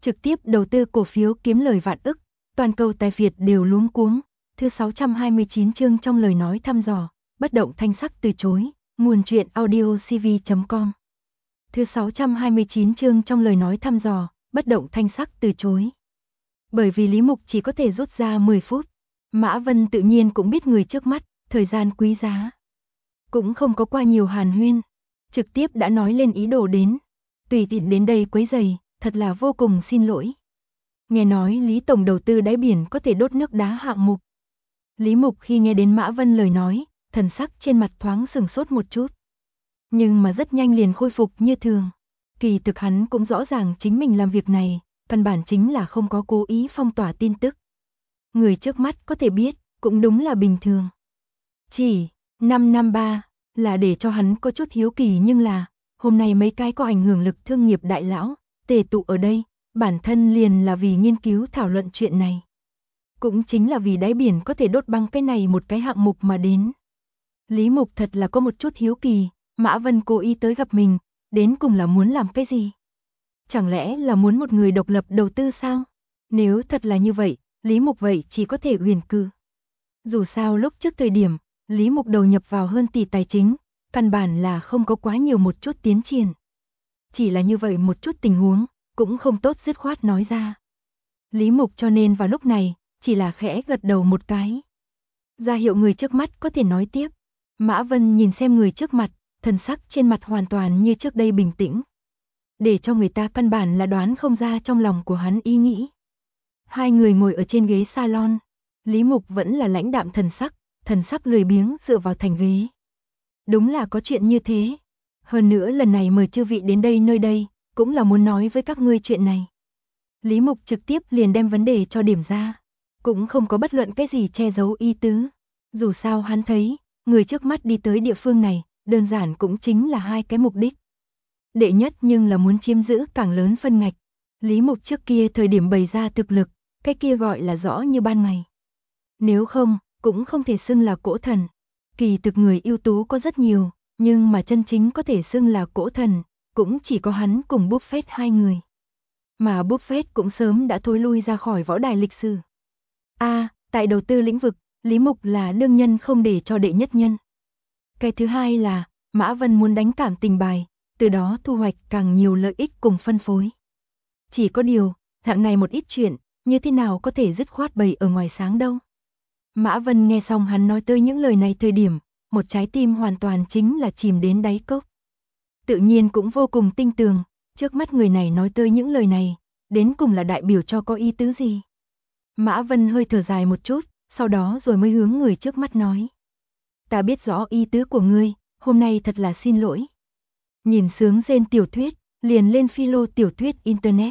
trực tiếp đầu tư cổ phiếu kiếm lời vạn ức, toàn cầu tài Việt đều luống cuống. Thứ 629 chương trong lời nói thăm dò, bất động thanh sắc từ chối, nguồn truyện audio cv.com. Thứ 629 chương trong lời nói thăm dò, bất động thanh sắc từ chối. Bởi vì Lý Mục chỉ có thể rút ra 10 phút, Mã Vân tự nhiên cũng biết người trước mắt, thời gian quý giá. Cũng không có qua nhiều hàn huyên, trực tiếp đã nói lên ý đồ đến. Tùy tiện đến đây quấy rầy, thật là vô cùng xin lỗi. Nghe nói Lý Tổng đầu tư đáy biển có thể đốt nước đá hạng mục. Lý Mục khi nghe đến Mã Vân lời nói, thần sắc trên mặt thoáng sừng sốt một chút. Nhưng mà rất nhanh liền khôi phục như thường. Kỳ thực hắn cũng rõ ràng chính mình làm việc này, căn bản chính là không có cố ý phong tỏa tin tức. Người trước mắt có thể biết, cũng đúng là bình thường. Chỉ 553 là để cho hắn có chút hiếu kỳ, nhưng là hôm nay mấy cái có ảnh hưởng lực thương nghiệp đại lão tề tụ ở đây, bản thân liền là vì nghiên cứu thảo luận chuyện này. Cũng chính là vì đáy biển có thể đốt băng cái này một cái hạng mục mà đến. Lý Mục thật là có một chút hiếu kỳ, Mã Vân cố ý tới gặp mình, đến cùng là muốn làm cái gì? Chẳng lẽ là muốn một người độc lập đầu tư sao? Nếu thật là như vậy, Lý Mục vậy chỉ có thể uyển cự. Dù sao lúc trước thời điểm, Lý Mục đầu nhập vào hơn tỷ tài chính, căn bản là không có quá nhiều một chút tiến triển. Chỉ là như vậy một chút tình huống, cũng không tốt dứt khoát nói ra. Lý Mục cho nên vào lúc này, chỉ là khẽ gật đầu một cái. Ra hiệu người trước mắt có thể nói tiếp. Mã Vân nhìn xem người trước mặt, thần sắc trên mặt hoàn toàn như trước đây bình tĩnh. Để cho người ta căn bản là đoán không ra trong lòng của hắn ý nghĩ. Hai người ngồi ở trên ghế salon, Lý Mục vẫn là lãnh đạm thần sắc lười biếng dựa vào thành ghế. Đúng là có chuyện như thế. Hơn nữa lần này mời chư vị đến đây nơi đây, cũng là muốn nói với các ngươi chuyện này. Lý Mục trực tiếp liền đem vấn đề cho điểm ra. Cũng không có bất luận cái gì che giấu ý tứ. Dù sao hắn thấy, người trước mắt đi tới địa phương này, đơn giản cũng chính là hai cái mục đích. Đệ nhất nhưng là muốn chiếm giữ càng lớn phân ngạch. Lý Mục trước kia thời điểm bày ra thực lực, cái kia gọi là rõ như ban ngày. Nếu không, cũng không thể xưng là cỗ thần. Kỳ thực người ưu tú có rất nhiều, nhưng mà chân chính có thể xưng là cỗ thần, cũng chỉ có hắn cùng Buffett hai người. Mà Buffett cũng sớm đã thối lui ra khỏi võ đài lịch sử. Tại đầu tư lĩnh vực, Lý Mục là đương nhân không để cho đệ nhất nhân. Cái thứ hai là, Mã Vân muốn đánh cảm tình bài, từ đó thu hoạch càng nhiều lợi ích cùng phân phối. Chỉ có điều, hạng này một ít chuyện, như thế nào có thể dứt khoát bày ở ngoài sáng đâu. Mã Vân nghe xong hắn nói tới những lời này thời điểm, một trái tim hoàn toàn chính là chìm đến đáy cốc. Tự nhiên cũng vô cùng tinh tường, trước mắt người này nói tới những lời này, đến cùng là đại biểu cho có ý tứ gì. Mã Vân hơi thở dài một chút, sau đó rồi mới hướng người trước mắt nói. Ta biết rõ ý tứ của ngươi, hôm nay thật là xin lỗi. Nhìn sướng rên tiểu thuyết, liền lên philo tiểu thuyết internet.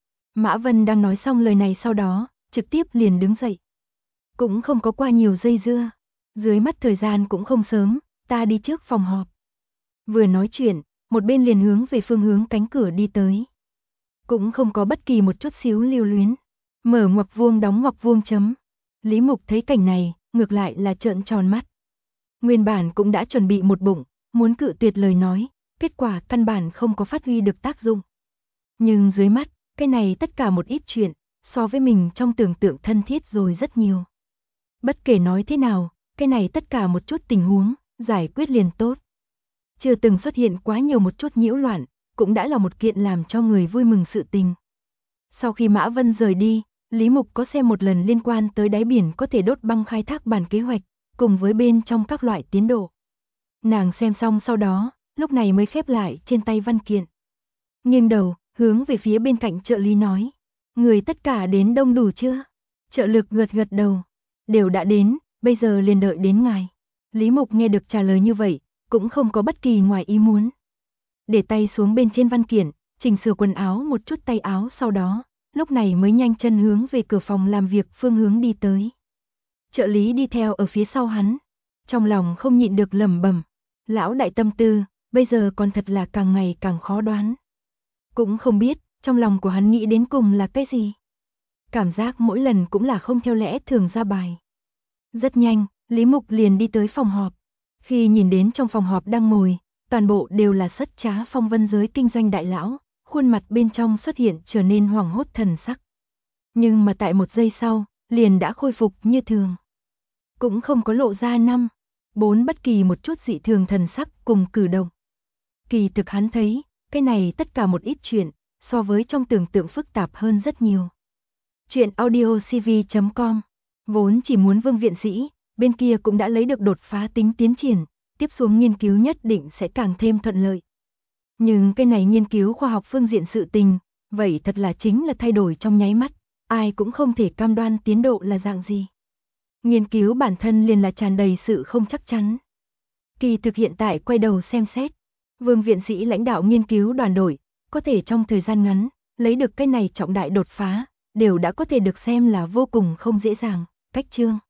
Mã Vân đang nói xong lời này sau đó, trực tiếp liền đứng dậy. Cũng không có qua nhiều dây dưa, dưới mắt thời gian cũng không sớm, ta đi trước phòng họp. Vừa nói chuyện, một bên liền hướng về phương hướng cánh cửa đi tới. Cũng không có bất kỳ một chút xíu lưu luyến. Mở ngoặc vuông đóng ngoặc vuông chấm. Lý Mục thấy cảnh này, ngược lại là trợn tròn mắt. Nguyên bản cũng đã chuẩn bị một bụng, muốn cự tuyệt lời nói, kết quả căn bản không có phát huy được tác dụng. Nhưng dưới mắt, cái này tất cả một ít chuyện, so với mình trong tưởng tượng thân thiết rồi rất nhiều. Bất kể nói thế nào, cái này tất cả một chút tình huống, giải quyết liền tốt. Chưa từng xuất hiện quá nhiều một chút nhiễu loạn, cũng đã là một kiện làm cho người vui mừng sự tình. Sau khi Mã Vân rời đi, Lý Mục có xem một lần liên quan tới đáy biển có thể đốt băng khai thác bản kế hoạch, cùng với bên trong các loại tiến độ. Nàng xem xong sau đó, lúc này mới khép lại trên tay văn kiện. Nghiêng đầu, hướng về phía bên cạnh trợ lý nói. Người tất cả đến đông đủ chưa? Trợ lực gật gật đầu. Đều đã đến, bây giờ liền đợi đến ngài. Lý Mục nghe được trả lời như vậy, cũng không có bất kỳ ngoài ý muốn. Để tay xuống bên trên văn kiện, chỉnh sửa quần áo một chút tay áo sau đó, lúc này mới nhanh chân hướng về cửa phòng làm việc phương hướng đi tới. Trợ lý đi theo ở phía sau hắn, trong lòng không nhịn được lẩm bẩm, lão đại tâm tư, bây giờ còn thật là càng ngày càng khó đoán. Cũng không biết, trong lòng của hắn nghĩ đến cùng là cái gì. Cảm giác mỗi lần cũng là không theo lẽ thường ra bài. Rất nhanh, Lý Mục liền đi tới phòng họp. Khi nhìn đến trong phòng họp đang ngồi, toàn bộ đều là sất trá phong vân giới kinh doanh đại lão, khuôn mặt bên trong xuất hiện trở nên hoảng hốt thần sắc. Nhưng mà tại một giây sau, liền đã khôi phục như thường. Cũng không có lộ ra 4 bất kỳ một chút dị thường thần sắc cùng cử động. Kỳ thực hắn thấy, cái này tất cả một ít chuyện, so với trong tưởng tượng phức tạp hơn rất nhiều. Chuyện audiocv.com vốn chỉ muốn Vương viện sĩ, bên kia cũng đã lấy được đột phá tính tiến triển, tiếp xuống nghiên cứu nhất định sẽ càng thêm thuận lợi. Nhưng cái này nghiên cứu khoa học phương diện sự tình, vậy thật là chính là thay đổi trong nháy mắt, ai cũng không thể cam đoan tiến độ là dạng gì. Nghiên cứu bản thân liền là tràn đầy sự không chắc chắn. Kỳ thực hiện tại quay đầu xem xét, Vương viện sĩ lãnh đạo nghiên cứu đoàn đội, có thể trong thời gian ngắn, lấy được cái này trọng đại đột phá, đều đã có thể được xem là vô cùng không dễ dàng. Cách chương